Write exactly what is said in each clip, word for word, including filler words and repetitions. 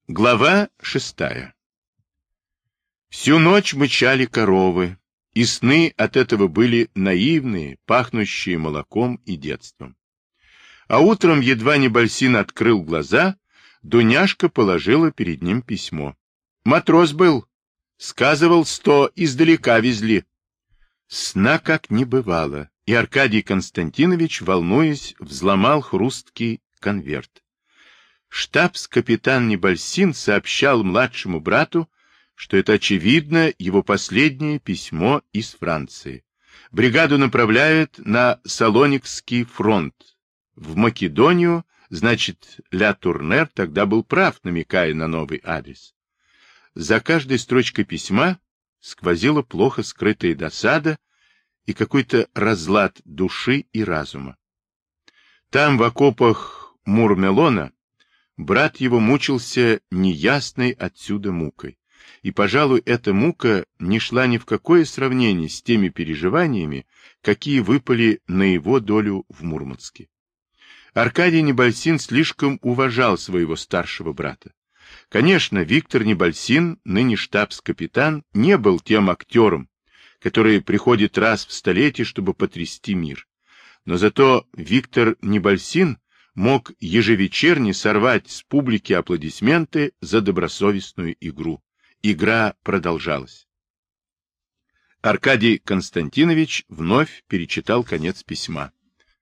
Глава шестая. Всю ночь мычали коровы, и сны от этого были наивные, пахнущие молоком и детством. А утром, едва Небольсин открыл глаза, Дуняшка положила перед ним письмо. Матрос был, сказывал, сто издалека везли. Сна как не бывало, и Аркадий Константинович, волнуясь, взломал хрусткий конверт. Штабс-капитан Небольсин сообщал младшему брату, что это, очевидно, его последнее письмо из Франции. Бригаду направляют на Салоникский фронт. В Македонию, значит, Ля Турнер тогда был прав, намекая на новый адрес. За каждой строчкой письма сквозила плохо скрытая досада и какой-то разлад души и разума. Там, в окопах Мурмелона, брат его мучился неясной отсюда мукой. И, пожалуй, эта мука не шла ни в какое сравнение с теми переживаниями, какие выпали на его долю в Мурманске. Аркадий Небольсин слишком уважал своего старшего брата. Конечно, Виктор Небольсин, ныне штабс-капитан, не был тем актером, который приходит раз в столетие, чтобы потрясти мир. Но зато Виктор Небольсин мог ежевечерне сорвать с публики аплодисменты за добросовестную игру. Игра продолжалась. Аркадий Константинович вновь перечитал конец письма.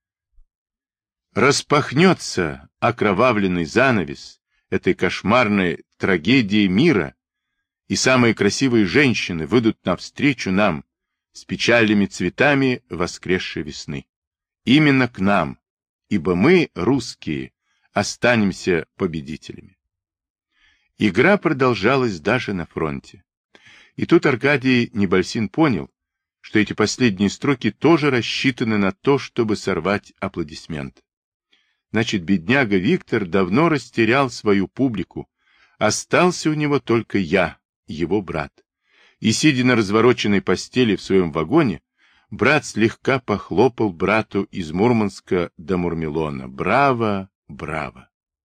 Распахнется окровавленный занавес этой кошмарной трагедии мира, и самые красивые женщины выйдут навстречу нам с печальными цветами воскресшей весны. Именно к нам, ибо мы, русские, останемся победителями. Игра продолжалась даже на фронте. И тут Аркадий Небольсин понял, что эти последние строки тоже рассчитаны на то, чтобы сорвать аплодисменты. Значит, бедняга Виктор давно растерял свою публику, остался у него только я, его брат. И, сидя на развороченной постели в своем вагоне, брат слегка похлопал брату из Мурманска до Мурмелона. Браво, браво!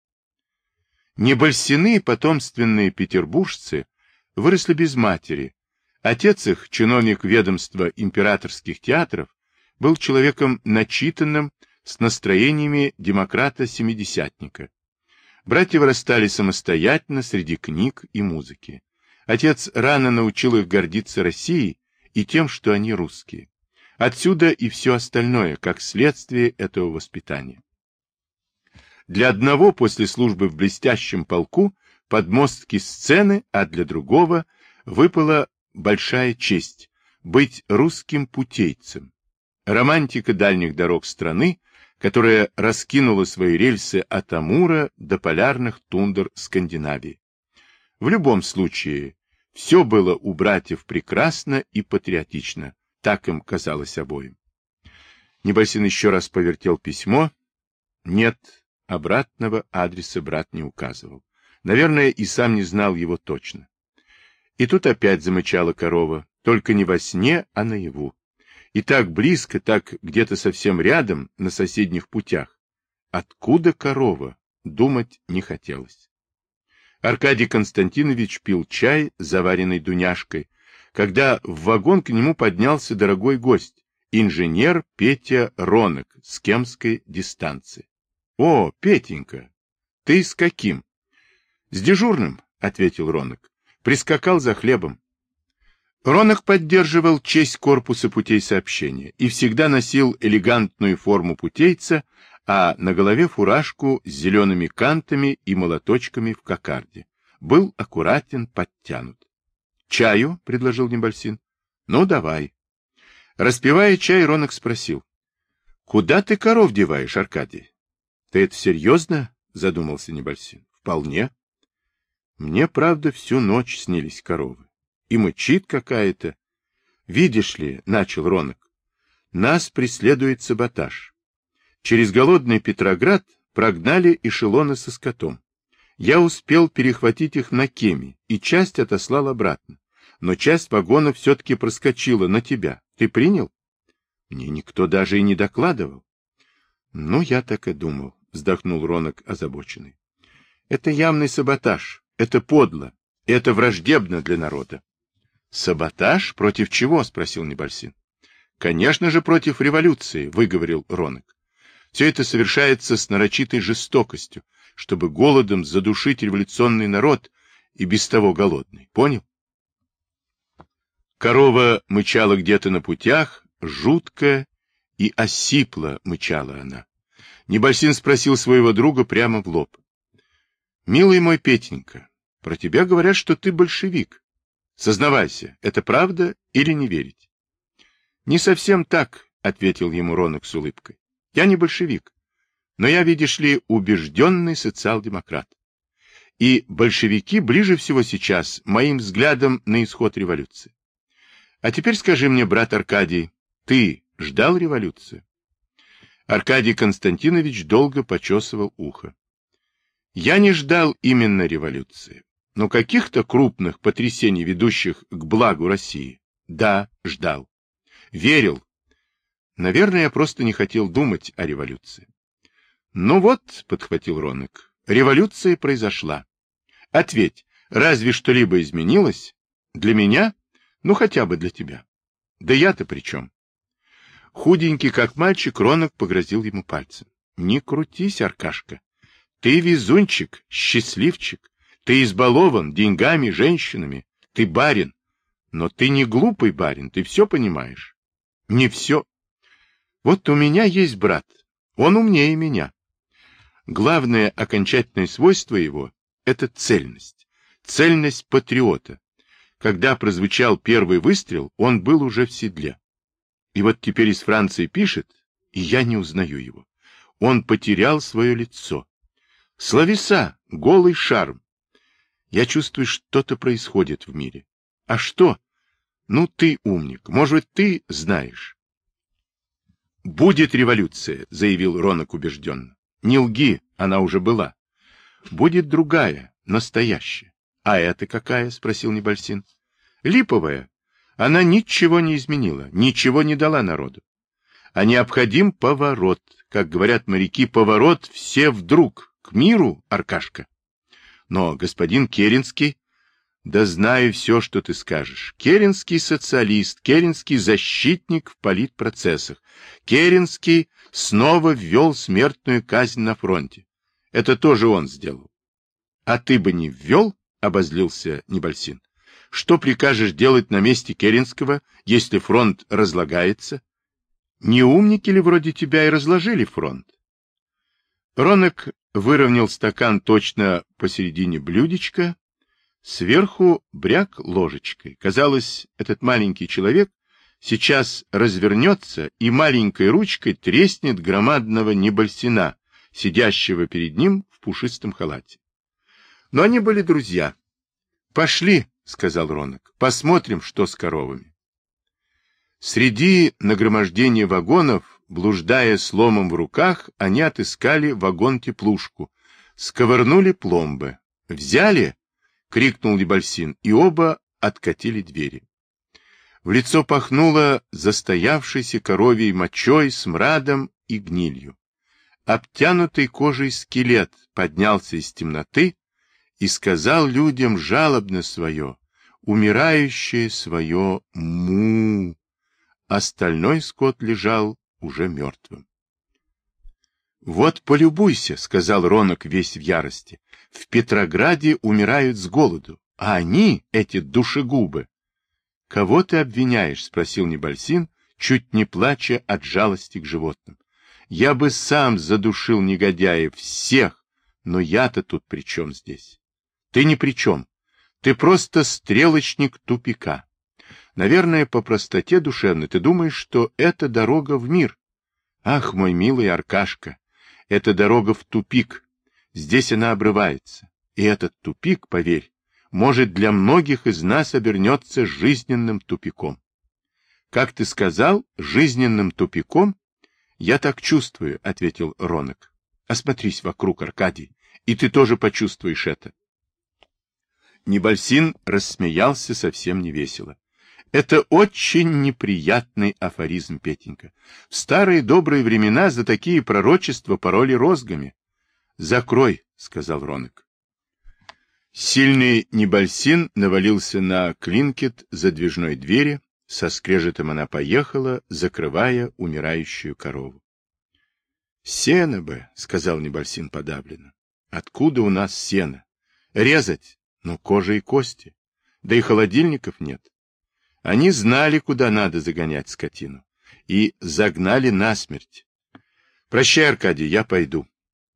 Небольсины, потомственные петербуржцы, выросли без матери. Отец их, чиновник ведомства императорских театров, был человеком начитанным, с настроениями демократа-семидесятника. Братья вырастали самостоятельно среди книг и музыки. Отец рано научил их гордиться Россией и тем, что они русские. Отсюда и все остальное, как следствие этого воспитания. Для одного после службы в блестящем полку подмостки сцены, а для другого выпала большая честь – быть русским путейцем. Романтика дальних дорог страны, которая раскинула свои рельсы от Амура до полярных тундр Скандинавии. В любом случае, все было у братьев прекрасно и патриотично, так им казалось обоим. Небольсин еще раз повертел письмо. Нет, обратного адреса брат не указывал. Наверное, и сам не знал его точно. И тут опять замычала корова, только не во сне, а наяву. И так близко, так где-то совсем рядом, на соседних путях. Откуда корова? Думать не хотелось. Аркадий Константинович пил чай, заваренный Дуняшкой, когда в вагон к нему поднялся дорогой гость, инженер Петя Ронок с кемской дистанции. — О, Петенька, ты с каким? — С дежурным, — ответил Ронок. — Прискакал за хлебом. Ронок поддерживал честь корпуса путей сообщения и всегда носил элегантную форму путейца, а на голове фуражку с зелеными кантами и молоточками в кокарде. Был аккуратен, подтянут. — Чаю? — предложил Небольсин. — Ну, давай. Распивая чай, Ронок спросил. — Куда ты коров деваешь, Аркадий? — Ты это серьезно? — задумался Небольсин. — Вполне. Мне, правда, всю ночь снились коровы. И мычит какая-то. Видишь ли, — начал Ронок, — нас преследует саботаж. Через голодный Петроград прогнали эшелоны со скотом. Я успел перехватить их на Кеме и часть отослал обратно. Но часть вагона все-таки проскочила на тебя. Ты принял? Мне никто даже и не докладывал. Ну, я так и думал, вздохнул Ронок озабоченный. Это явный саботаж. Это подло, это враждебно для народа. Саботаж? Против чего? Спросил Небольсин. Конечно же, против революции, выговорил Ронок. Все это совершается с нарочитой жестокостью, чтобы голодом задушить революционный народ и без того голодный. Понял? Корова мычала где-то на путях, жутко и осипло мычала она. Небольсин спросил своего друга прямо в лоб. «Милый мой Петенька, про тебя говорят, что ты большевик. Сознавайся, это правда или не верить?» «Не совсем так», — ответил ему Ронок с улыбкой. «Я не большевик, но я, видишь ли, убежденный социал-демократ. И большевики ближе всего сейчас моим взглядом на исход революции. А теперь скажи мне, брат Аркадий, ты ждал революцию?» Аркадий Константинович долго почесывал ухо. «Я не ждал именно революции, но каких-то крупных потрясений, ведущих к благу России, да, ждал. Верил. Наверное, я просто не хотел думать о революции». «Ну вот», — подхватил Ронок, — «революция произошла. Ответь, разве что-либо изменилось? Для меня? Ну, хотя бы для тебя. Да я-то при чем?» Худенький, как мальчик, Ронок погрозил ему пальцем. «Не крутись, Аркашка. Ты везунчик, счастливчик. Ты избалован деньгами, женщинами. Ты барин. Но ты не глупый барин, ты все понимаешь». «Не все. Вот у меня есть брат. Он умнее меня. Главное окончательное свойство его — это цельность. Цельность патриота. Когда прозвучал первый выстрел, он был уже в седле. И вот теперь из Франции пишет, и я не узнаю его. Он потерял свое лицо. Словеса, голый шарм. Я чувствую, что-то происходит в мире. А что? Ну, ты умник. Может, ты знаешь. «Будет революция», — заявил Ронок убежденно. «Не лги, она уже была. Будет другая, настоящая». «А это какая?» — спросил Небольсин. «Липовая. Она ничего не изменила, ничего не дала народу. А необходим поворот, как говорят моряки, поворот все вдруг, к миру, Аркашка. Но господин Керенский...» «Да знаю все, что ты скажешь. Керенский социалист, Керенский защитник в политпроцессах. Керенский снова ввел смертную казнь на фронте. Это тоже он сделал». «А ты бы не ввел?» — обозлился Небольсин. «Что прикажешь делать на месте Керенского, если фронт разлагается? Не умники ли вроде тебя и разложили фронт?» Ронок выровнял стакан точно посередине блюдечка, сверху бряк ложечкой. Казалось, этот маленький человек сейчас развернется и маленькой ручкой треснет громадного Небольсина, сидящего перед ним в пушистом халате. Но они были друзья. «Пошли», — сказал Ронок, — «посмотрим, что с коровами». Среди нагромождения вагонов, блуждая с ломом в руках, они отыскали вагон-теплушку, сковырнули пломбы. «Взяли?» — крикнул Небольсин, и оба откатили двери. В лицо пахнуло застоявшейся коровьей мочой, смрадом и гнилью. Обтянутый кожей скелет поднялся из темноты и сказал людям жалобно свое, умирающее свое «му». Остальной скот лежал уже мертвым. «Вот полюбуйся», — сказал Ронок весь в ярости, — «в Петрограде умирают с голоду, а они, эти душегубы». «Кого ты обвиняешь?» — спросил Небольсин, чуть не плача от жалости к животным. «Я бы сам задушил негодяев всех, но я-то тут при чем здесь?» «Ты ни при чем. Ты просто стрелочник тупика. Наверное, по простоте душевной ты думаешь, что это дорога в мир. Ах, мой милый Аркашка, это дорога в тупик. Здесь она обрывается. И этот тупик, поверь, может для многих из нас обернется жизненным тупиком». «Как ты сказал, жизненным тупиком?» «Я так чувствую», — ответил Ронок. «Осмотрись вокруг, Аркадий, и ты тоже почувствуешь это». Небольсин рассмеялся совсем невесело. «Это очень неприятный афоризм, Петенька. В старые добрые времена за такие пророчества пороли розгами». «Закрой», — сказал Ронок. Сильный Небольсин навалился на клинкет задвижной двери, со скрежетом она поехала, закрывая умирающую корову. — Сено бы, — сказал Небольсин подавленно. — Откуда у нас сено? Резать? Ну, кожа и кости. Да и холодильников нет. Они знали, куда надо загонять скотину. И загнали насмерть. Прощай, Аркадий, я пойду.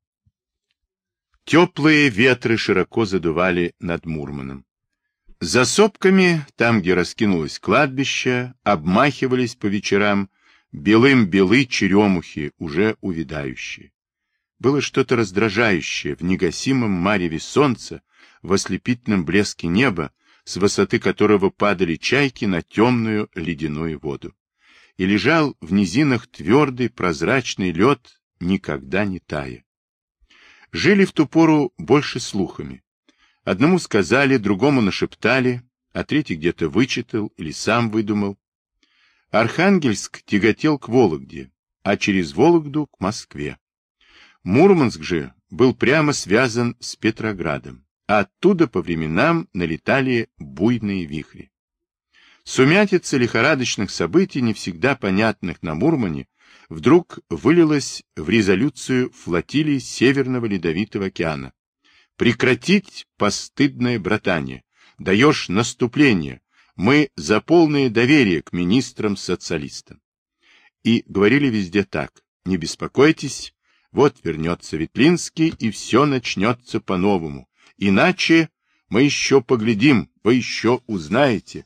Теплые ветры широко задували над Мурманом. За сопками, там, где раскинулось кладбище, обмахивались по вечерам белым-белы черемухи, уже увядающие. Было что-то раздражающее в негасимом мареве солнца, в ослепительном блеске неба, с высоты которого падали чайки на темную ледяную воду. И лежал в низинах твердый прозрачный лед, никогда не тая. Жили в ту пору больше слухами. Одному сказали, другому нашептали, а третий где-то вычитал или сам выдумал. Архангельск тяготел к Вологде, а через Вологду к Москве. Мурманск же был прямо связан с Петроградом, а оттуда по временам налетали буйные вихри. Сумятица лихорадочных событий, не всегда понятных на Мурмане, вдруг вылилась в резолюцию флотилии Северного Ледовитого океана. Прекратить постыдное братание. Даешь наступление. Мы за полное доверие к министрам-социалистам. И говорили везде так. Не беспокойтесь, вот вернется Ветлинский, и все начнется по-новому. Иначе мы еще поглядим, вы еще узнаете.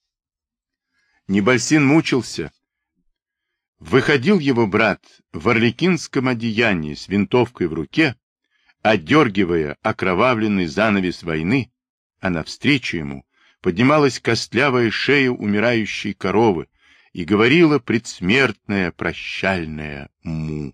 Небольсин мучился. Выходил его брат в орликинском одеянии с винтовкой в руке, отдергивая окровавленный занавес войны, а навстречу ему поднималась костлявая шея умирающей коровы и говорила предсмертное прощальное му.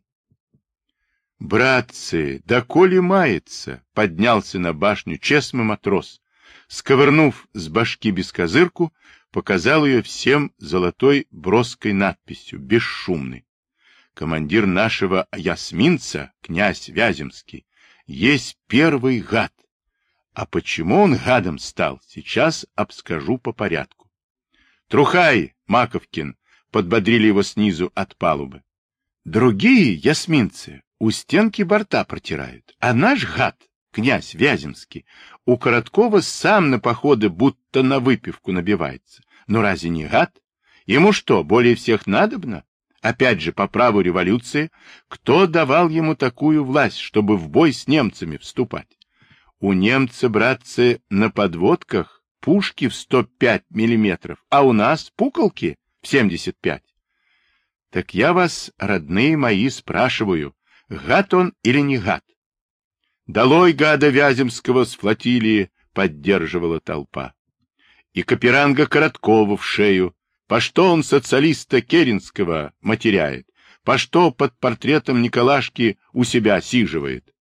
«Братцы, да коли мается!» — поднялся на башню честный матрос, сковырнув с башки бескозырку, показал ее всем золотой броской надписью «Бесшумный». Командир нашего ясминца, князь Вяземский, есть первый гад. А почему он гадом стал, сейчас обскажу по порядку. Трухай, Маковкин, подбодрили его снизу от палубы. Другие ясминцы у стенки борта протирают, а наш гад, князь Вяземский, у Короткова сам на походы будто на выпивку набивается. Но разве не гад? Ему что, более всех надобно? Опять же, по праву революции, кто давал ему такую власть, чтобы в бой с немцами вступать? У немца, братцы, на подводках пушки в сто пять миллиметров, а у нас пуколки в семьдесят пять. Так я вас, родные мои, спрашиваю, гад он или не гад? Долой гада Вяземского с флотилии, поддерживала толпа. И Каперанга Короткова в шею. По что он социалиста Керенского матеряет? По что под портретом Николашки у себя сиживает?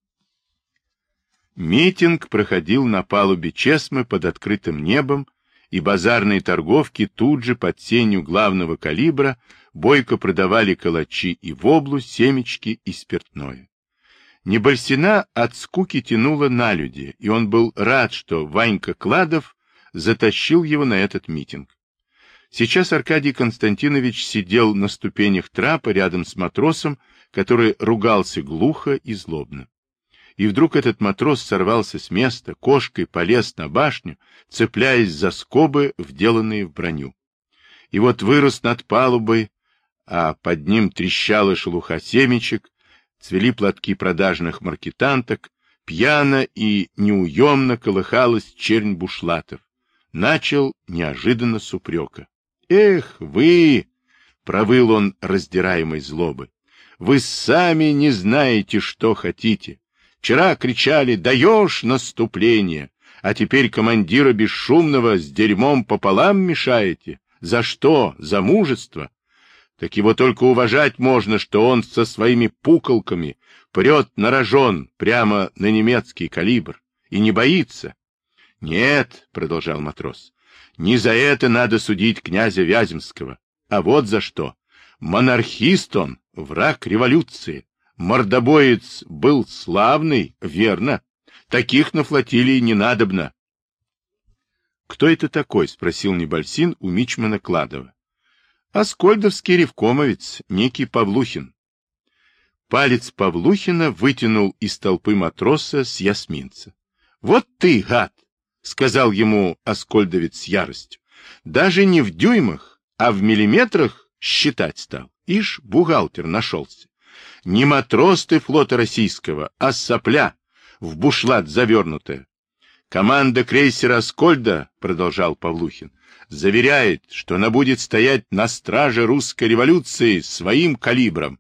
Митинг проходил на палубе Чесмы под открытым небом, и базарные торговки тут же под сенью главного калибра бойко продавали калачи и воблу, семечки и спиртное. Небольсина от скуки тянуло на люди, и он был рад, что Ванька Кладов затащил его на этот митинг. Сейчас Аркадий Константинович сидел на ступенях трапа рядом с матросом, который ругался глухо и злобно. И вдруг этот матрос сорвался с места, кошкой полез на башню, цепляясь за скобы, вделанные в броню. И вот вырос над палубой, а под ним трещала шелуха семечек, цвели платки продажных маркетанток, пьяно и неуемно колыхалась чернь бушлатов. Начал неожиданно с упрека. «Эх, вы!» — провыл он раздираемой злобы. «Вы сами не знаете, что хотите. Вчера кричали «даешь наступление», а теперь командира бесшумного с дерьмом пополам мешаете. За что? За мужество? Так его только уважать можно, что он со своими пуколками прет на рожон прямо на немецкий калибр и не боится». «Нет», — продолжал матрос, — «не за это надо судить князя Вяземского, а вот за что. Монархист он, враг революции. Мордобоец был славный, верно. Таких на флотилии не надобно. — Кто это такой? — спросил Небольсин у мичмана Кладова. — Аскольдовский ревкомовец, некий Павлухин. Палец Павлухина вытянул из толпы матроса с ясминца. — Вот ты, гад! — сказал ему аскольдовец с яростью. — Даже не в дюймах, а в миллиметрах считать стал. Ишь, бухгалтер нашелся. Не матрос ты флота российского, а сопля, в бушлат завернутая. Команда крейсера «Аскольда», — продолжал Павлухин, — заверяет, что она будет стоять на страже русской революции своим калибром.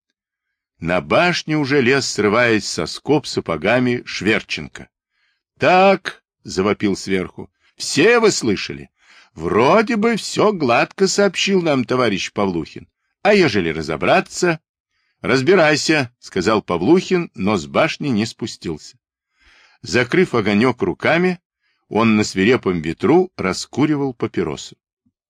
На башню уже лез, срываясь со скоб сапогами, Шверченко. — Так, — завопил сверху, — все вы слышали? Вроде бы все гладко сообщил нам товарищ Павлухин. А ежели разобраться... — Разбирайся, — сказал Павлухин, но с башни не спустился. Закрыв огонек руками, он на свирепом ветру раскуривал папиросу.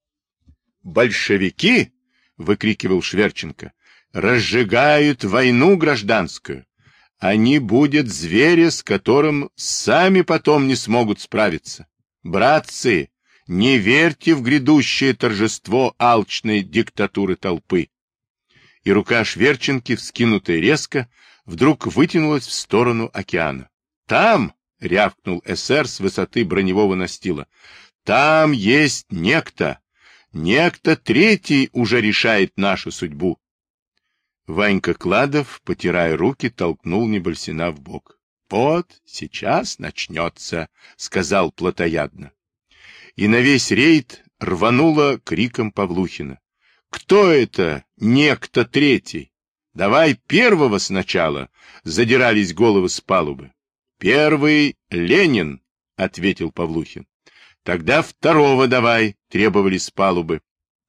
«Большевики!» — выкрикивал Шверченко. «Разжигают войну гражданскую. Они будут зверя, с которым сами потом не смогут справиться. Братцы, не верьте в грядущее торжество алчной диктатуры толпы». И рука Шверченки, вскинутая резко, вдруг вытянулась в сторону океана. «Там!» — рявкнул эсэр с высоты броневого настила. «Там есть некто! Некто третий уже решает нашу судьбу!» Ванька Кладов, потирая руки, толкнул Небольсина в бок. «Вот, сейчас начнется!» — сказал плотоядно. И на весь рейд рвануло криком Павлухина. «Кто это? Некто третий! Давай первого сначала!» — задирались головы с палубы. «Первый — Ленин!» — ответил Павлухин. «Тогда второго давай!» — требовали с палубы.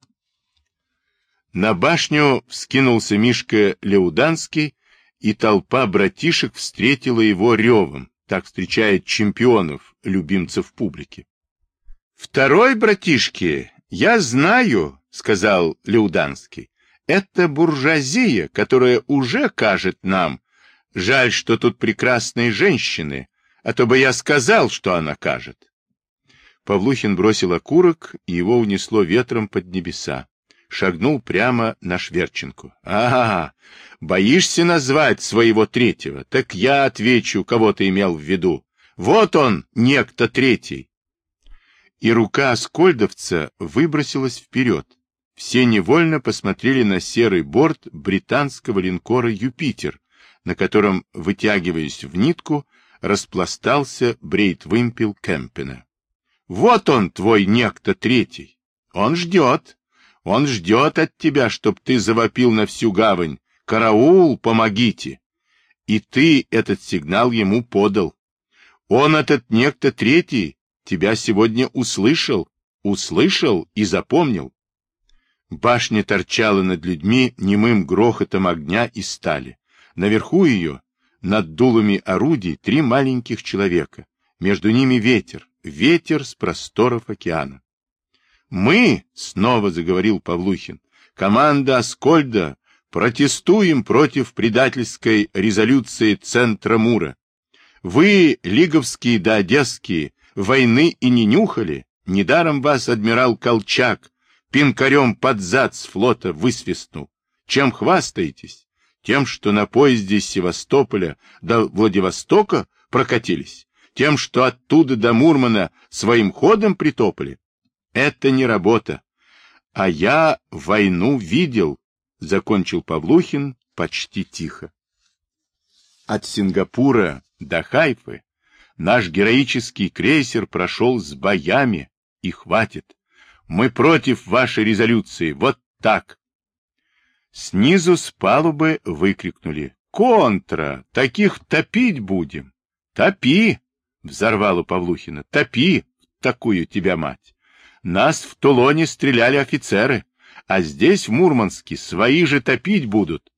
На башню вскинулся Мишка Леуданский, и толпа братишек встретила его ревом, так встречает чемпионов, любимцев публики. «Второй, братишки, я знаю!» — сказал Леуданский. — Это буржуазия, которая уже кажет нам. Жаль, что тут прекрасные женщины, а то бы я сказал, что она кажет. Павлухин бросил окурок, и его унесло ветром под небеса. Шагнул прямо на Шверченку. — Ага, боишься назвать своего третьего? Так я отвечу, кого ты имел в виду. Вот он, некто третий. И рука аскольдовца выбросилась вперед. Все невольно посмотрели на серый борт британского линкора «Юпитер», на котором, вытягиваясь в нитку, распластался брейт-вымпел Кемпена. «Вот он, твой некто третий! Он ждет! Он ждет от тебя, чтоб ты завопил на всю гавань! Караул, помогите!» И ты этот сигнал ему подал. Он, этот некто третий, тебя сегодня услышал, услышал и запомнил. Башня торчала над людьми немым грохотом огня и стали. Наверху ее, над дулами орудий, три маленьких человека. Между ними ветер, ветер с просторов океана. «Мы, — снова заговорил Павлухин, — команда Аскольда, протестуем против предательской резолюции Центра Мура. Вы, лиговские да одесские, войны и не нюхали, недаром вас адмирал Колчак пинкарем под зад с флота высвистнул. Чем хвастаетесь? Тем, что на поезде с Севастополя до Владивостока прокатились? Тем, что оттуда до Мурмана своим ходом притопали? Это не работа. А я войну видел, — закончил Павлухин почти тихо. От Сингапура до Хайфы наш героический крейсер прошел с боями, и хватит. Мы против вашей резолюции, вот так. Снизу с палубы выкрикнули: «Контра! Таких топить будем!» «Топи!» — взорвало Павлухина. «Топи! Такую тебя мать! Нас в Тулоне стреляли офицеры, а здесь, в Мурманске, свои же топить будут!»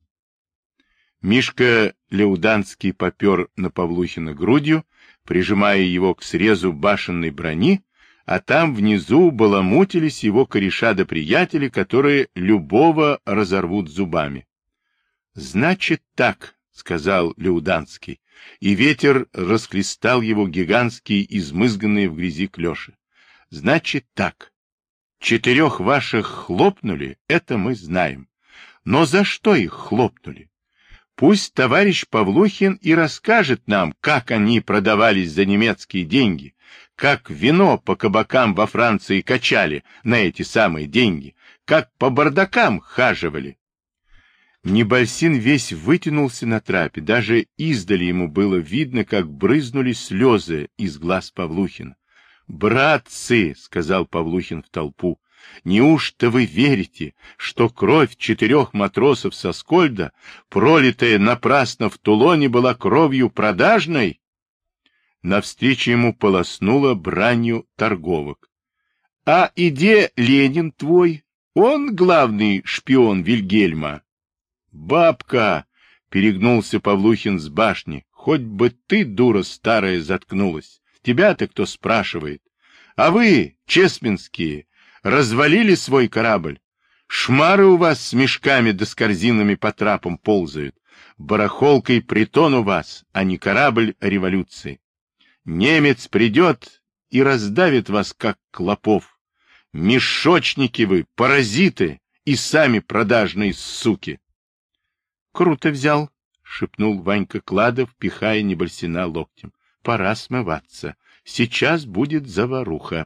Мишка Леуданский попер на Павлухина грудью, прижимая его к срезу башенной брони, а там внизу баламутились его кореша да приятели, которые любого разорвут зубами. — Значит так, — сказал Леуданский, и ветер расхлестал его гигантские, измызганные в грязи клёши. Значит так, четырех ваших хлопнули, это мы знаем. Но за что их хлопнули? Пусть товарищ Павлухин и расскажет нам, как они продавались за немецкие деньги, как вино по кабакам во Франции качали на эти самые деньги, как по бардакам хаживали. Небольсин весь вытянулся на трапе, даже издали ему было видно, как брызнули слезы из глаз Павлухина. «Братцы!» — сказал Павлухин в толпу. «Неужто вы верите, что кровь четырех матросов со Скольда, пролитая напрасно в Тулоне, была кровью продажной?» Навстречу ему полоснуло бранью торговок. «А иде Ленин твой? Он главный шпион Вильгельма». «Бабка!» — перегнулся Павлухин с башни. «Хоть бы ты, дура старая, заткнулась. Тебя-то кто спрашивает? А вы, чесменские, развалили свой корабль? Шмары у вас с мешками да с корзинами по трапам ползают. Барахолкой притон у вас, а не корабль революции. Немец придет и раздавит вас, как клопов. Мешочники вы, паразиты и сами продажные суки». «Круто взял», — шепнул Ванька Кладов, пихая Небольсина локтем. «Пора смываться. Сейчас будет заваруха».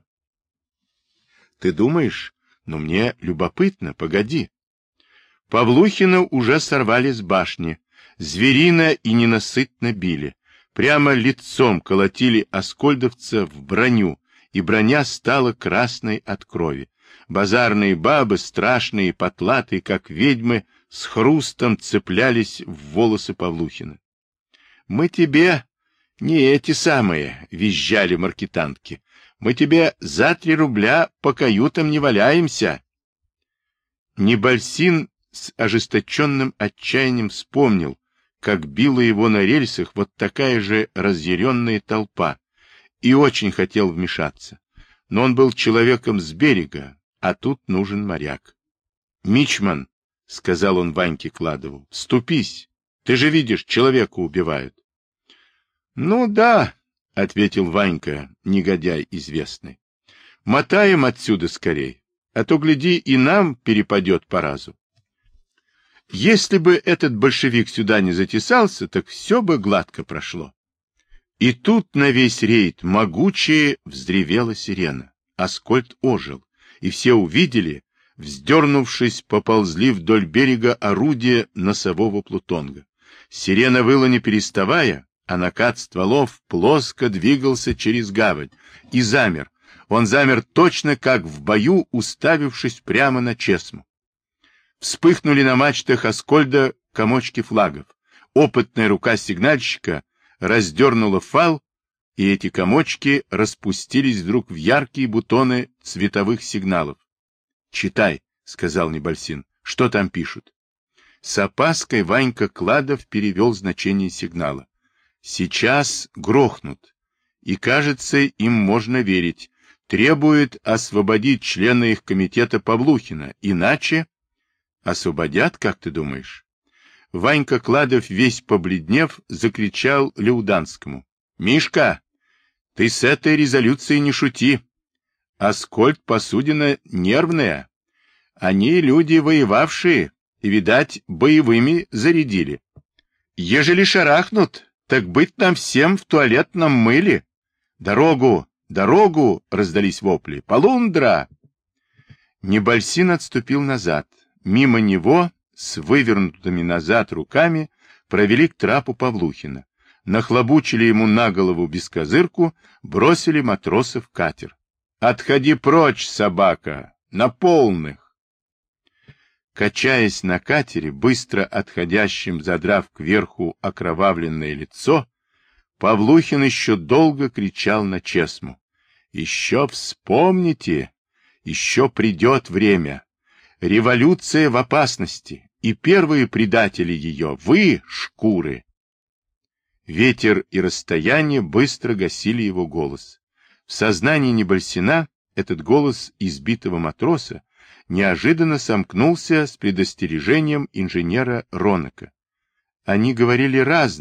«Ты думаешь? Но мне любопытно, погоди». Павлухина уже сорвали с башни. Зверино и ненасытно били. Прямо лицом колотили аскольдовца в броню, и броня стала красной от крови. Базарные бабы, страшные, потлатые, как ведьмы, с хрустом цеплялись в волосы Павлухина. «Мы тебе не эти самые», — визжали маркетантки. «Мы тебе за три рубля по каютам не валяемся». Небольсин с ожесточенным отчаянием вспомнил, как била его на рельсах вот такая же разъяренная толпа, и очень хотел вмешаться. Но он был человеком с берега, а тут нужен моряк. «Мичман», — сказал он Ваньке Кладову, — «ступись, ты же видишь, человека убивают». «Ну да», — ответил Ванька, негодяй известный, — «мотаем отсюда скорей, а то, гляди, и нам перепадет по разу. Если бы этот большевик сюда не затесался, так все бы гладко прошло». И тут на весь рейд могучее взревела сирена. Аскольд ожил, и все увидели, вздернувшись, поползли вдоль берега орудия носового плутонга. Сирена выла не переставая, а накат стволов плоско двигался через гавань и замер. Он замер точно как в бою, уставившись прямо на Чесму. Вспыхнули на мачтах Аскольда комочки флагов. Опытная рука сигнальщика раздернула фал, и эти комочки распустились вдруг в яркие бутоны цветовых сигналов. «Читай», — сказал Небольсин, — «что там пишут?» С опаской Ванька Кладов перевел значение сигнала. «Сейчас грохнут, и, кажется, им можно верить. Требует освободить члена их комитета Павлухина, иначе...» «Освободят, как ты думаешь?» Ванька Кладов, весь побледнев, закричал Леуданскому: «Мишка, ты с этой резолюцией не шути. Аскольд посудина нервная. Они люди воевавшие, и, видать, боевыми зарядили. Ежели шарахнут, так быть нам всем в туалетном мыле. Дорогу, дорогу!» — раздались вопли. «Полундра!» Небольсин отступил назад. Мимо него, с вывернутыми назад руками, провели к трапу Павлухина. Нахлобучили ему на голову бескозырку, бросили матроса в катер. «Отходи прочь, собака! На полных!» Качаясь на катере, быстро отходящим, задрав кверху окровавленное лицо, Павлухин еще долго кричал на Чесму: «Еще вспомните! Еще придет время! Революция в опасности, и первые предатели ее — вы, шкуры!» Ветер и расстояние быстро гасили его голос. В сознании Небольсина этот голос избитого матроса неожиданно сомкнулся с предостережением инженера Ронака. Они говорили разно,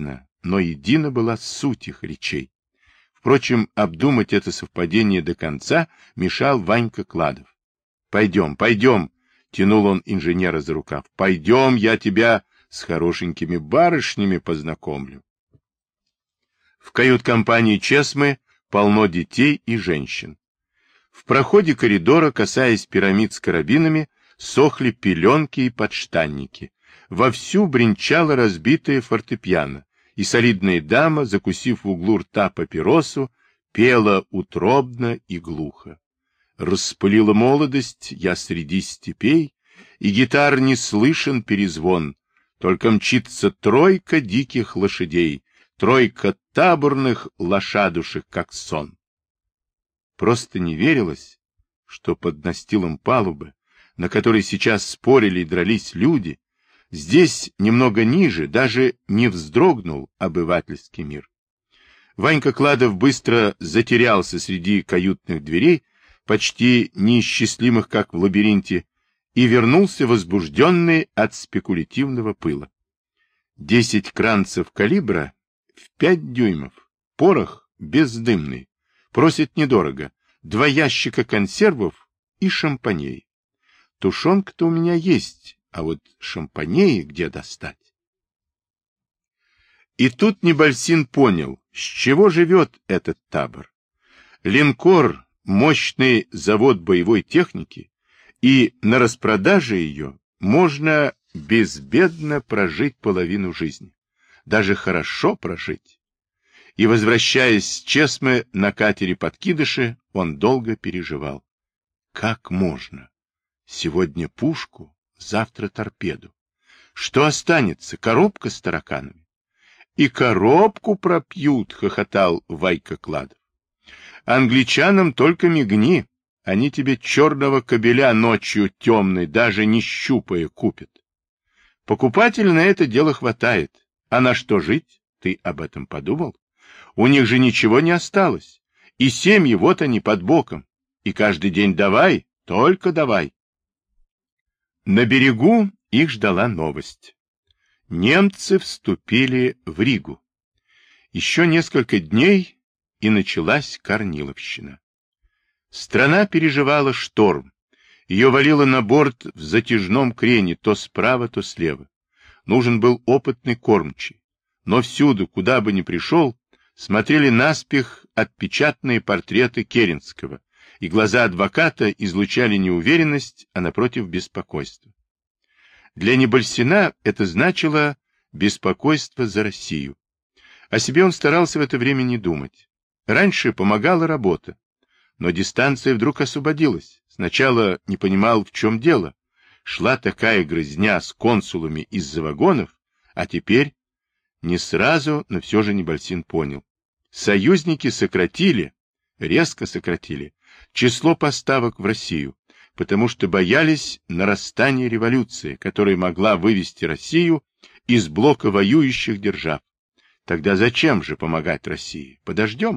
но едина была суть их речей. Впрочем, обдумать это совпадение до конца мешал Ванька Кладов. «Пойдем, пойдем!» — тянул он инженера за рукав. «Пойдем, я тебя с хорошенькими барышнями познакомлю». В кают-компании Чесмы полно детей и женщин. В проходе коридора, касаясь пирамид с карабинами, сохли пеленки и подштанники. Вовсю бренчала разбитая фортепиано, и солидная дама, закусив в углу рта папиросу, пела утробно и глухо. Распылила молодость я среди степей, и гитар не слышен перезвон, только мчится тройка диких лошадей, тройка таборных лошадушек, как сон. Просто не верилось, что под настилом палубы, на которой сейчас спорили и дрались люди, здесь, немного ниже, даже не вздрогнул обывательский мир. Ванька Кладов быстро затерялся среди каютных дверей, почти неисчислимых, как в лабиринте, и вернулся возбужденный от спекулятивного пыла. Десять кранцев калибра в пять дюймов, порох бездымный, просит недорого, два ящика консервов и шампаней. Тушенка-то у меня есть, а вот шампаней где достать? И тут Небольсин понял, с чего живет этот табор. Линкор — мощный завод боевой техники, и на распродаже ее можно безбедно прожить половину жизни. Даже хорошо прожить. И, возвращаясь с Чесмы на катере Подкидыши, он долго переживал. Как можно? Сегодня пушку, завтра торпеду. Что останется? Коробка с тараканами. И коробку пропьют, хохотал Вайка Кладов. Англичанам только мигни, они тебе черного кобеля ночью темной, даже не щупая, купят. Покупателей на это дело хватает. А на что жить? Ты об этом подумал? У них же ничего не осталось. И семьи, вот они, под боком. И каждый день давай, только давай. На берегу их ждала новость. Немцы вступили в Ригу. Еще несколько дней, и началась Корниловщина. Страна переживала шторм. Ее валило на борт в затяжном крене, то справа, то слева. Нужен был опытный кормчий. Но всюду, куда бы ни пришел, смотрели наспех отпечатанные портреты Керенского, и глаза адвоката излучали неуверенность, а напротив беспокойство. Для Небольсина это значило беспокойство за Россию. О себе он старался в это время не думать. Раньше помогала работа, но дистанция вдруг освободилась. Сначала не понимал, в чем дело. Шла такая грызня с консулами из-за вагонов, а теперь не сразу, но все же Небольсин понял. Союзники сократили, резко сократили, число поставок в Россию, потому что боялись нарастания революции, которая могла вывести Россию из блока воюющих держав. Тогда зачем же помогать России? Подождем.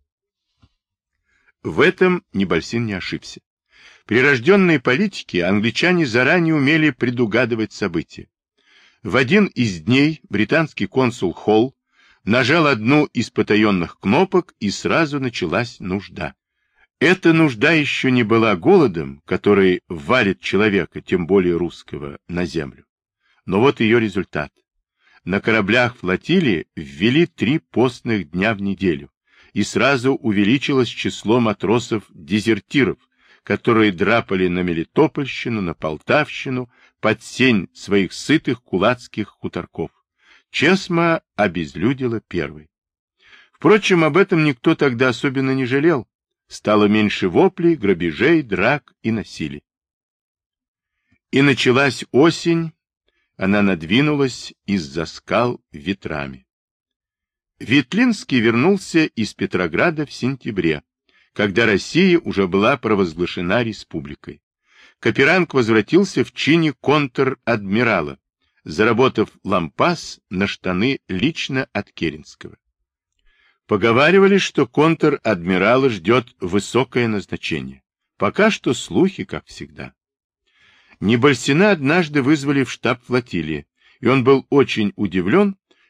В этом Небольсин не ошибся. Прирожденные политики англичане заранее умели предугадывать события. В один из дней британский консул Холл нажал одну из потаенных кнопок, и сразу началась нужда. Эта нужда еще не была голодом, который валит человека, тем более русского, на землю. Но вот ее результат. На кораблях флотилии ввели три постных дня в неделю, и сразу увеличилось число матросов-дезертиров, которые драпали на Мелитопольщину, на Полтавщину, под сень своих сытых кулацких хуторков. Чесма обезлюдила первой. Впрочем, об этом никто тогда особенно не жалел. Стало меньше воплей, грабежей, драк и насилий. И началась осень, она надвинулась из-за скал ветрами. Ветлинский вернулся из Петрограда в сентябре, когда Россия уже была провозглашена республикой. Каперанг возвратился в чине контр-адмирала, заработав лампас на штаны лично от Керенского. Поговаривали, что контр-адмирала ждет высокое назначение. Пока что слухи, как всегда. Небольсина однажды вызвали в штаб флотилии, и он был очень удивлен,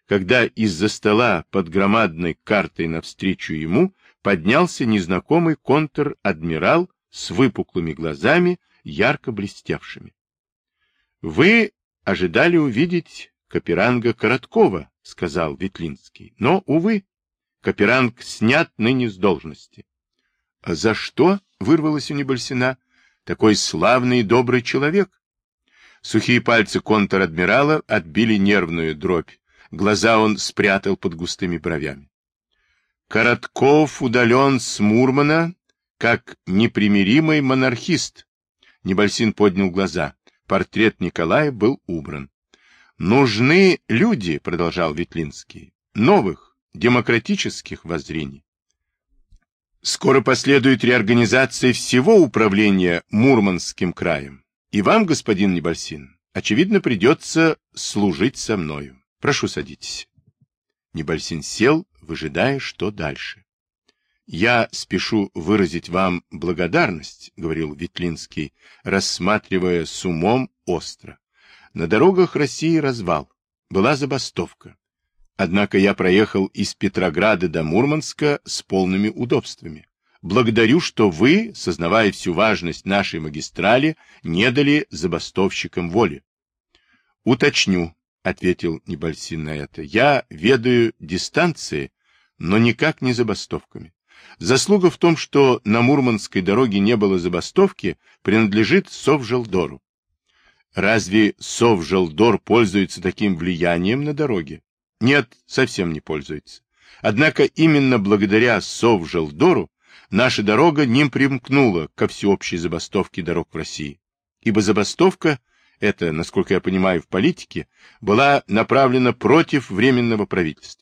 когда из-за стола под громадной картой навстречу ему поднялся незнакомый контр-адмирал с выпуклыми глазами, ярко блестевшими. — Вы ожидали увидеть Каперанга Короткова, — сказал Ветлинский, — но, увы, Каперанг снят ныне с должности. — А за что? — вырвалось у Небольсина. — Такой славный и добрый человек. Сухие пальцы контр-адмирала отбили нервную дробь. Глаза он спрятал под густыми бровями. Коротков удален с Мурмана, как непримиримый монархист. Небольсин поднял глаза. Портрет Николая был убран. Нужны люди, продолжал Ветлинский, новых, демократических воззрений. Скоро последует реорганизация всего управления Мурманским краем. И вам, господин Небольсин, очевидно, придется служить со мною. Прошу, садитесь. Небольсин сел, выжидая, что дальше. Я спешу выразить вам благодарность, говорил Ветлинский, рассматривая с умом остро. На дорогах России развал, была забастовка. Однако я проехал из Петрограда до Мурманска с полными удобствами. Благодарю, что вы, сознавая всю важность нашей магистрали, не дали забастовщикам воли. Уточню, ответил Небольсин на это. Я ведаю дистанции, но никак не забастовками. Заслуга в том, что на Мурманской дороге не было забастовки, принадлежит Совжелдору. Разве Совжелдор пользуется таким влиянием на дороге? Нет, совсем не пользуется. Однако именно благодаря Совжелдору наша дорога не примкнула ко всеобщей забастовке дорог в России. Ибо забастовка, это, насколько я понимаю, в политике, была направлена против Временного правительства.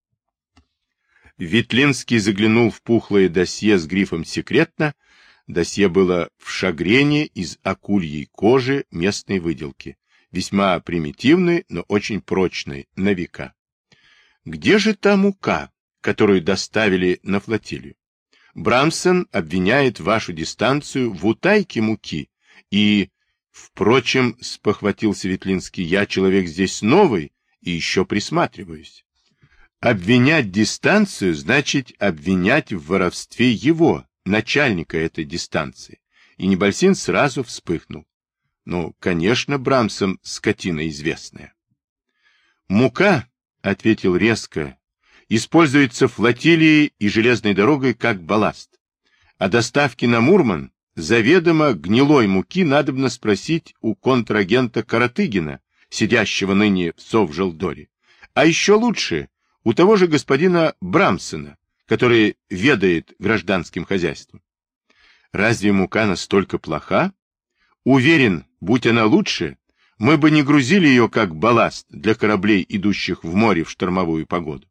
Ветлинский заглянул в пухлое досье с грифом «Секретно». Досье было в шагрене из акульей кожи местной выделки, весьма примитивной, но очень прочной, на века. Где же та мука, которую доставили на флотилию? Брамсон обвиняет вашу дистанцию в утайке муки, и, впрочем, спохватился Ветлинский, я человек здесь новый и еще присматриваюсь. Обвинять дистанцию значит обвинять в воровстве его, начальника этой дистанции. И Небольсин сразу вспыхнул. Ну, конечно, Брамсом скотина известная. Мука, ответил резко, используется флотилией и железной дорогой как балласт. О доставке на Мурман заведомо гнилой муки надобно спросить у контрагента Каратыгина, сидящего ныне в Совжелдоре. А еще лучше у того же господина Брамсона, который ведает гражданским хозяйством. Разве мука настолько плоха? Уверен, будь она лучше, мы бы не грузили ее как балласт для кораблей, идущих в море в штормовую погоду.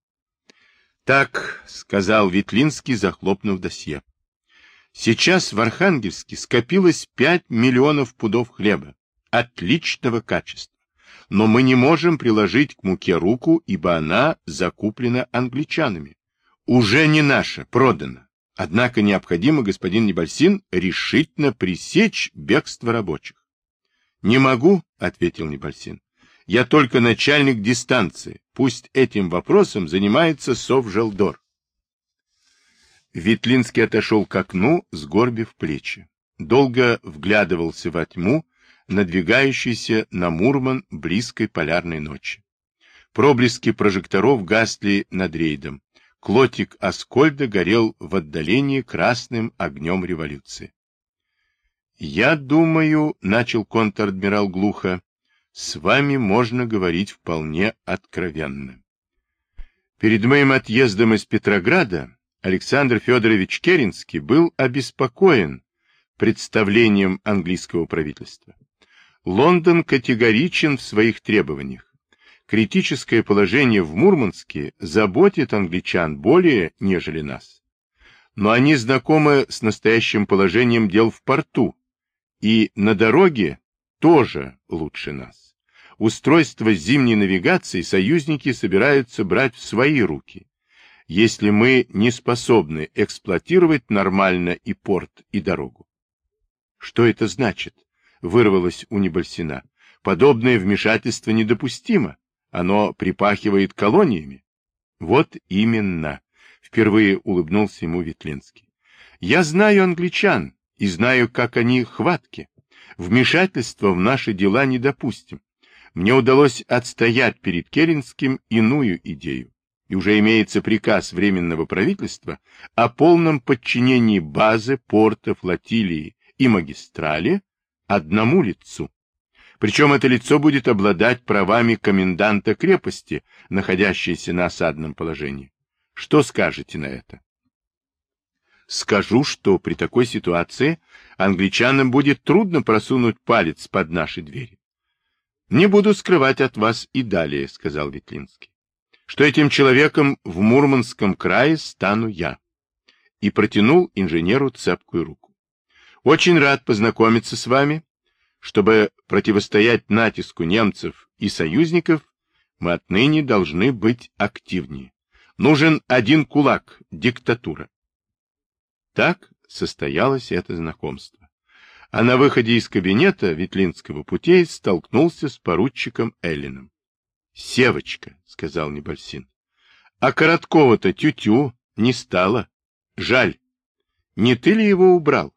Так, сказал Ветлинский, захлопнув досье. Сейчас в Архангельске скопилось пять миллионов пудов хлеба, отличного качества. Но мы не можем приложить к муке руку, ибо она закуплена англичанами. Уже не наша, продана. Однако необходимо, господин Небольсин, решительно пресечь бегство рабочих. — Не могу, — ответил Небольсин. — Я только начальник дистанции. Пусть этим вопросом занимается Совжелдор. Ветлинский отошел к окну, сгорбив плечи. Долго вглядывался во тьму, надвигающейся на Мурман близкой полярной ночи. Проблески прожекторов гасли над рейдом. Клотик Аскольда горел в отдалении красным огнем революции. — Я думаю, — начал контр-адмирал глухо, — с вами можно говорить вполне откровенно. Перед моим отъездом из Петрограда Александр Федорович Керенский был обеспокоен представлением английского правительства. Лондон категоричен в своих требованиях. Критическое положение в Мурманске заботит англичан более, нежели нас. Но они знакомы с настоящим положением дел в порту, и на дороге тоже лучше нас. Устройство зимней навигации союзники собираются брать в свои руки. Если мы не способны эксплуатировать нормально и порт, и дорогу. Что это значит? Вырвалось у Небольсина. Подобное вмешательство недопустимо. Оно припахивает колониями. Вот именно, впервые улыбнулся ему Ветлинский. Я знаю англичан и знаю, как они хватки. Вмешательства в наши дела не допустим. Мне удалось отстоять перед Керенским иную идею. И уже имеется приказ Временного правительства о полном подчинении базы, порта, флотилии и магистрали одному лицу. Причем это лицо будет обладать правами коменданта крепости, находящейся на осадном положении. Что скажете на это? Скажу, что при такой ситуации англичанам будет трудно просунуть палец под наши двери. Не буду скрывать от вас и далее, сказал Ветлинский, что этим человеком в Мурманском крае стану я. И протянул инженеру цепкую руку. Очень рад познакомиться с вами. Чтобы противостоять натиску немцев и союзников, мы отныне должны быть активнее. Нужен один кулак, диктатура. Так состоялось это знакомство. А на выходе из кабинета Ветлинского путей столкнулся с поручиком Эллином. — Севочка, — сказал Небольсин. — А Короткова-то тю-тю не стало. Жаль. Не ты ли его убрал?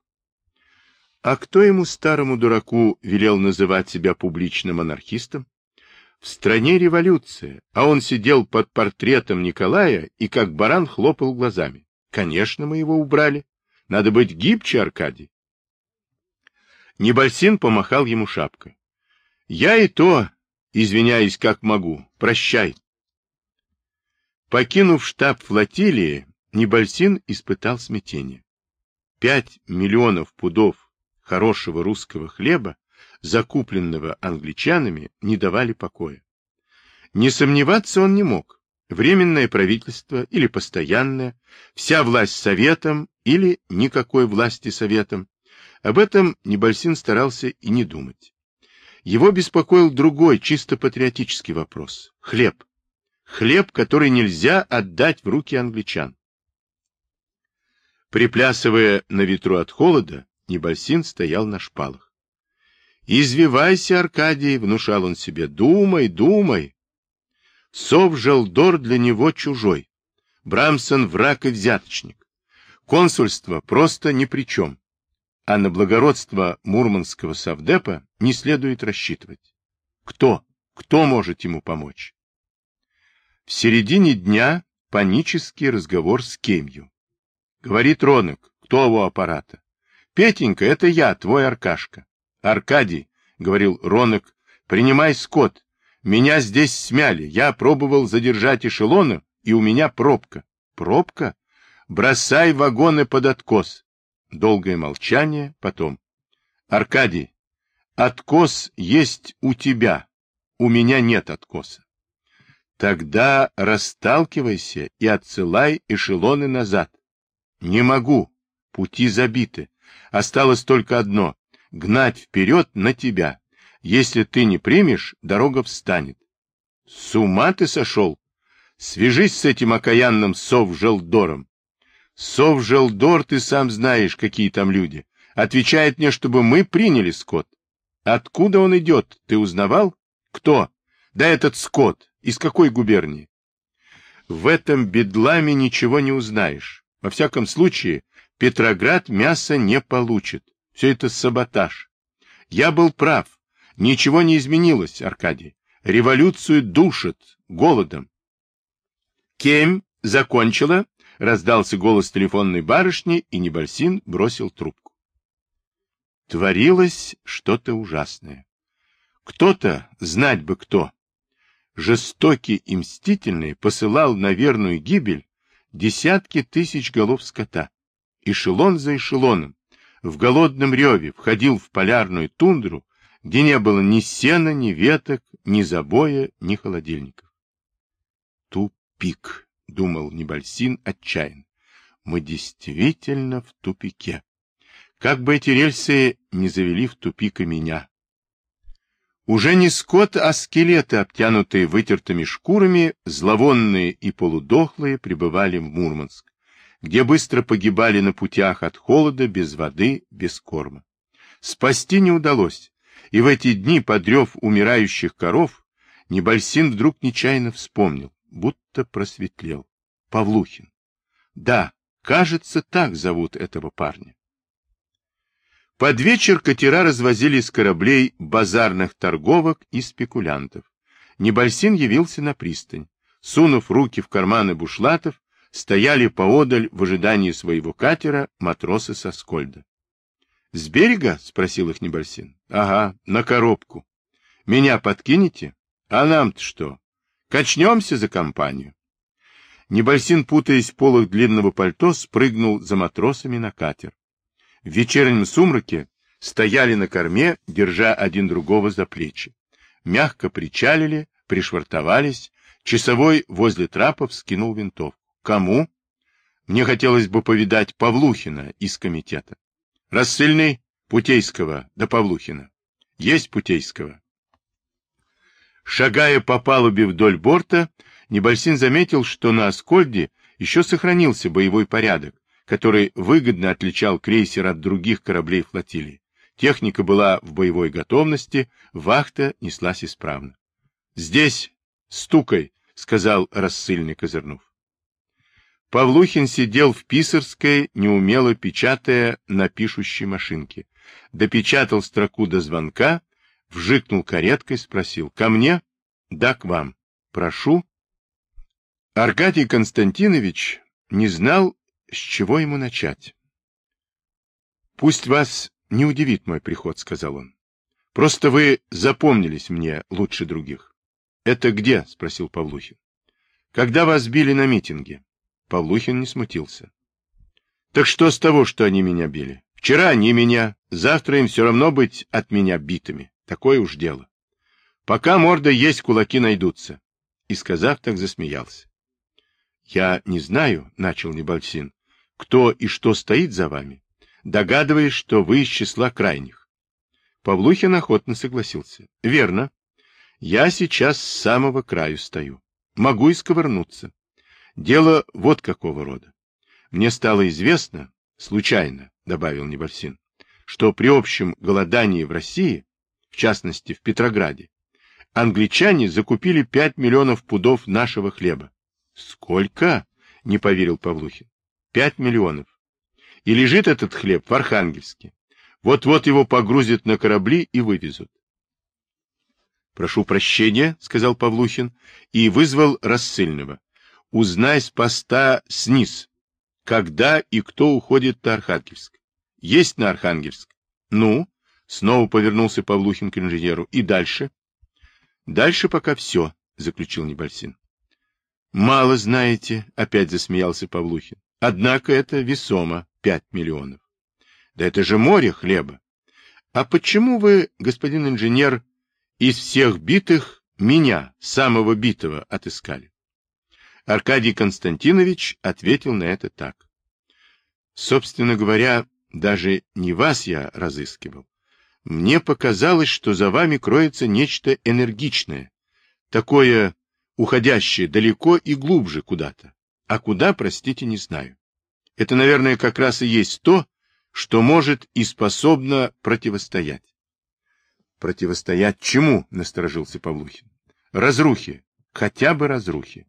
А кто ему, старому дураку, велел называть себя публичным анархистом? В стране революция, а он сидел под портретом Николая и как баран хлопал глазами. Конечно, мы его убрали. Надо быть гибче, Аркадий. Небольсин помахал ему шапкой. Я и то, извиняюсь, как могу. Прощай. Покинув штаб флотилии, Небольсин испытал смятение. Пять миллионов пудов хорошего русского хлеба, закупленного англичанами, не давали покоя. Не сомневаться он не мог. Временное правительство или постоянное, вся власть советом или никакой власти советом. Об этом Небольсин старался и не думать. Его беспокоил другой, чисто патриотический вопрос. Хлеб. Хлеб, который нельзя отдать в руки англичан. Приплясывая на ветру от холода, Небольсин стоял на шпалах. «Извивайся, Аркадий!» — внушал он себе. «Думай, думай!» Совжелдор для него чужой. Брамсон — враг и взяточник. Консульство просто ни при чем. А на благородство мурманского совдепа не следует рассчитывать. Кто? Кто может ему помочь? В середине дня панический разговор с Кемью. Говорит Ронок, кто у аппарата? Петенька, это я, твой Аркашка. Аркадий, говорил Ронок, принимай скот. Меня здесь смяли. Я пробовал задержать эшелоны, и у меня пробка. Пробка? Бросай вагоны под откос. Долгое молчание, потом. Аркадий, откос есть у тебя. У меня нет откоса. Тогда расталкивайся и отсылай эшелоны назад. Не могу. Пути забиты. Осталось только одно — гнать вперед на тебя. Если ты не примешь, дорога встанет. С ума ты сошел? Свяжись с этим окаянным Совжелдором. Совжелдор, ты сам знаешь, какие там люди. Отвечает мне, чтобы мы приняли скот. Откуда он идет, ты узнавал? Кто? Да этот скот. Из какой губернии? В этом бедламе ничего не узнаешь. Во всяком случае, Петроград мясо не получит. Все это саботаж. Я был прав. Ничего не изменилось, Аркадий. Революцию душат голодом. Кемь закончила, раздался голос телефонной барышни, и Небольсин бросил трубку. Творилось что-то ужасное. Кто-то, знать бы кто, жестокий и мстительный, посылал на верную гибель десятки тысяч голов скота. Эшелон за эшелоном, в голодном реве входил в полярную тундру, где не было ни сена, ни веток, ни забоя, ни холодильников. Тупик, думал Небольсин отчаянно. Мы действительно в тупике. Как бы эти рельсы не завели в тупик и меня. Уже не скот, а скелеты, обтянутые вытертыми шкурами, зловонные и полудохлые, прибывали в Мурманск, где быстро погибали на путях от холода, без воды, без корма. Спасти не удалось, и в эти дни под рев умирающих коров Небольсин вдруг нечаянно вспомнил, будто просветлел. Павлухин. Да, кажется, так зовут этого парня. Под вечер катера развозили с кораблей базарных торговок и спекулянтов. Небольсин явился на пристань. Сунув руки в карманы бушлатов, стояли поодаль в ожидании своего катера матросы со Скольда. — С берега? — спросил их Небольсин. — Ага, на коробку. — Меня подкинете? А нам-то что? Качнемся за компанию. Небольсин, путаясь в полах длинного пальто, спрыгнул за матросами на катер. В вечернем сумраке стояли на корме, держа один другого за плечи. Мягко причалили, пришвартовались. Часовой возле трапов скинул винтовку. Кому? Мне хотелось бы повидать Павлухина из комитета. Рассыльный Путейского до Павлухина. Есть Путейского. Шагая по палубе вдоль борта, Небольсин заметил, что на Аскольде еще сохранился боевой порядок, который выгодно отличал крейсер от других кораблей флотилии. Техника была в боевой готовности, вахта неслась исправно. — Здесь, стукай, — сказал рассыльный, козырнув. Павлухин сидел в писарской, неумело печатая на пишущей машинке. Допечатал строку до звонка, вжикнул кареткой, спросил: — Ко мне? — Да, к вам. — Прошу. Аркадий Константинович не знал, с чего ему начать. — Пусть вас не удивит мой приход, — сказал он. — Просто вы запомнились мне лучше других. — Это где? — спросил Павлухин. — Когда вас били на митинге. Павлухин не смутился. — Так что с того, что они меня били? Вчера они меня, завтра им все равно быть от меня битыми. Такое уж дело. Пока морда есть, кулаки найдутся. И, сказав так, засмеялся. — Я не знаю, — начал Небольсин, — кто и что стоит за вами, догадываясь, что вы из числа крайних. Павлухин охотно согласился. — Верно. Я сейчас с самого краю стою. Могу и сковырнуться. Дело вот какого рода. Мне стало известно, случайно, — добавил Небольсин, — что при общем голодании в России, в частности в Петрограде, англичане закупили пять миллионов пудов нашего хлеба. — Сколько? — не поверил Павлухин. — Пять миллионов. И лежит этот хлеб в Архангельске. Вот-вот его погрузят на корабли и вывезут. — Прошу прощения, — сказал Павлухин и вызвал рассыльного. — Узнай с поста сниз, когда и кто уходит на Архангельск. — Есть на Архангельск. — Ну? — снова повернулся Павлухин к инженеру. — И дальше? — Дальше пока все, — заключил Небольсин. — Мало знаете, — опять засмеялся Павлухин. — Однако это весомо, пять миллионов. — Да это же море хлеба. — А почему вы, господин инженер, из всех битых меня, самого битого, отыскали? Аркадий Константинович ответил на это так. — Собственно говоря, даже не вас я разыскивал. Мне показалось, что за вами кроется нечто энергичное, такое уходящее далеко и глубже куда-то. А куда, простите, не знаю. Это, наверное, как раз и есть то, что может и способно противостоять. Противостоять чему? — насторожился Павлухин. Разрухе. Хотя бы разрухе.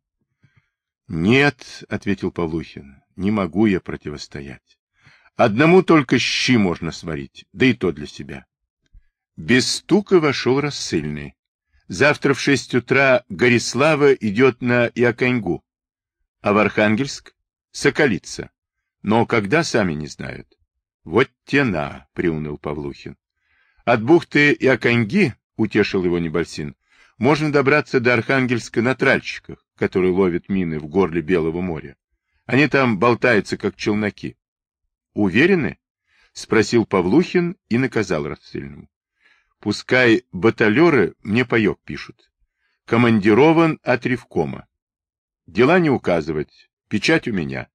Нет, — ответил Павлухин, — не могу я противостоять. Одному только щи можно сварить, да и то для себя. Без стука вошел рассыльный. Завтра в шесть утра Горислава идет на Иоканьгу, а в Архангельск — Соколица. Но когда, сами не знают. Вот тена, — приуныл Павлухин. От бухты Иоканьги, — утешил его Небольсин, — можно добраться до Архангельска на тральщиках, которые ловят мины в горле Белого моря. Они там болтаются, как челноки. — Уверены? — спросил Павлухин и наказал рассыльному. — Пускай баталеры мне паек пишут. Командирован от ревкома. Дела не указывать, печать у меня.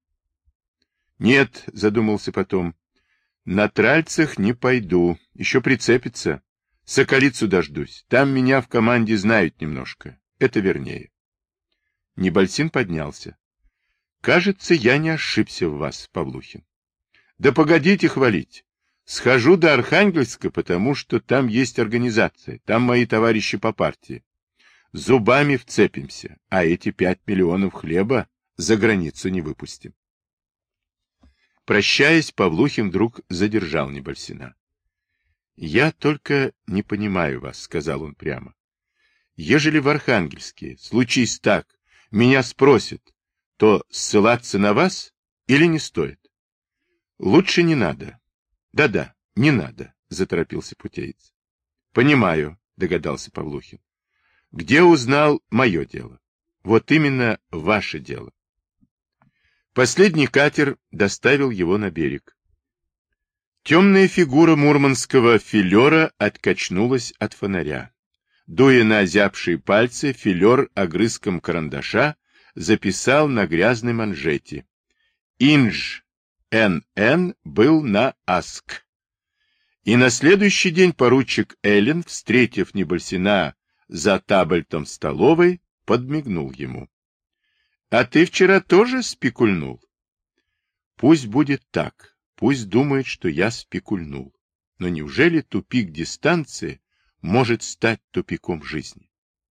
— Нет, — задумался потом, — на тральцах не пойду, еще прицепится. Соколицу дождусь, там меня в команде знают немножко, это вернее. Небольсин поднялся. — Кажется, я не ошибся в вас, Павлухин. — Да погодите хвалить. Схожу до Архангельска, потому что там есть организация, там мои товарищи по партии. зубами вцепимся, а эти пять миллионов хлеба за границу не выпустим. Прощаясь, Павлухин вдруг задержал Небольсина. — Я только не понимаю вас, — сказал он прямо. — Ежели в Архангельске, случись так, меня спросят, то ссылаться на вас или не стоит? — Лучше не надо. Да — Да-да, не надо, — заторопился путеец. — Понимаю, — догадался Павлухин. — Где узнал, мое дело. Вот именно ваше дело. Последний катер доставил его на берег. Темная фигура мурманского филера откачнулась от фонаря. Дуя на озябшие пальцы, филер огрызком карандаша записал на грязной манжете. Инж эн эн был на Аск. И на следующий день поручик Эллен, встретив Небольсина за табальтом в столовой, подмигнул ему. — А ты вчера тоже спекульнул? — Пусть будет так, пусть думает, что я спекульнул. Но неужели тупик дистанции может стать тупиком жизни?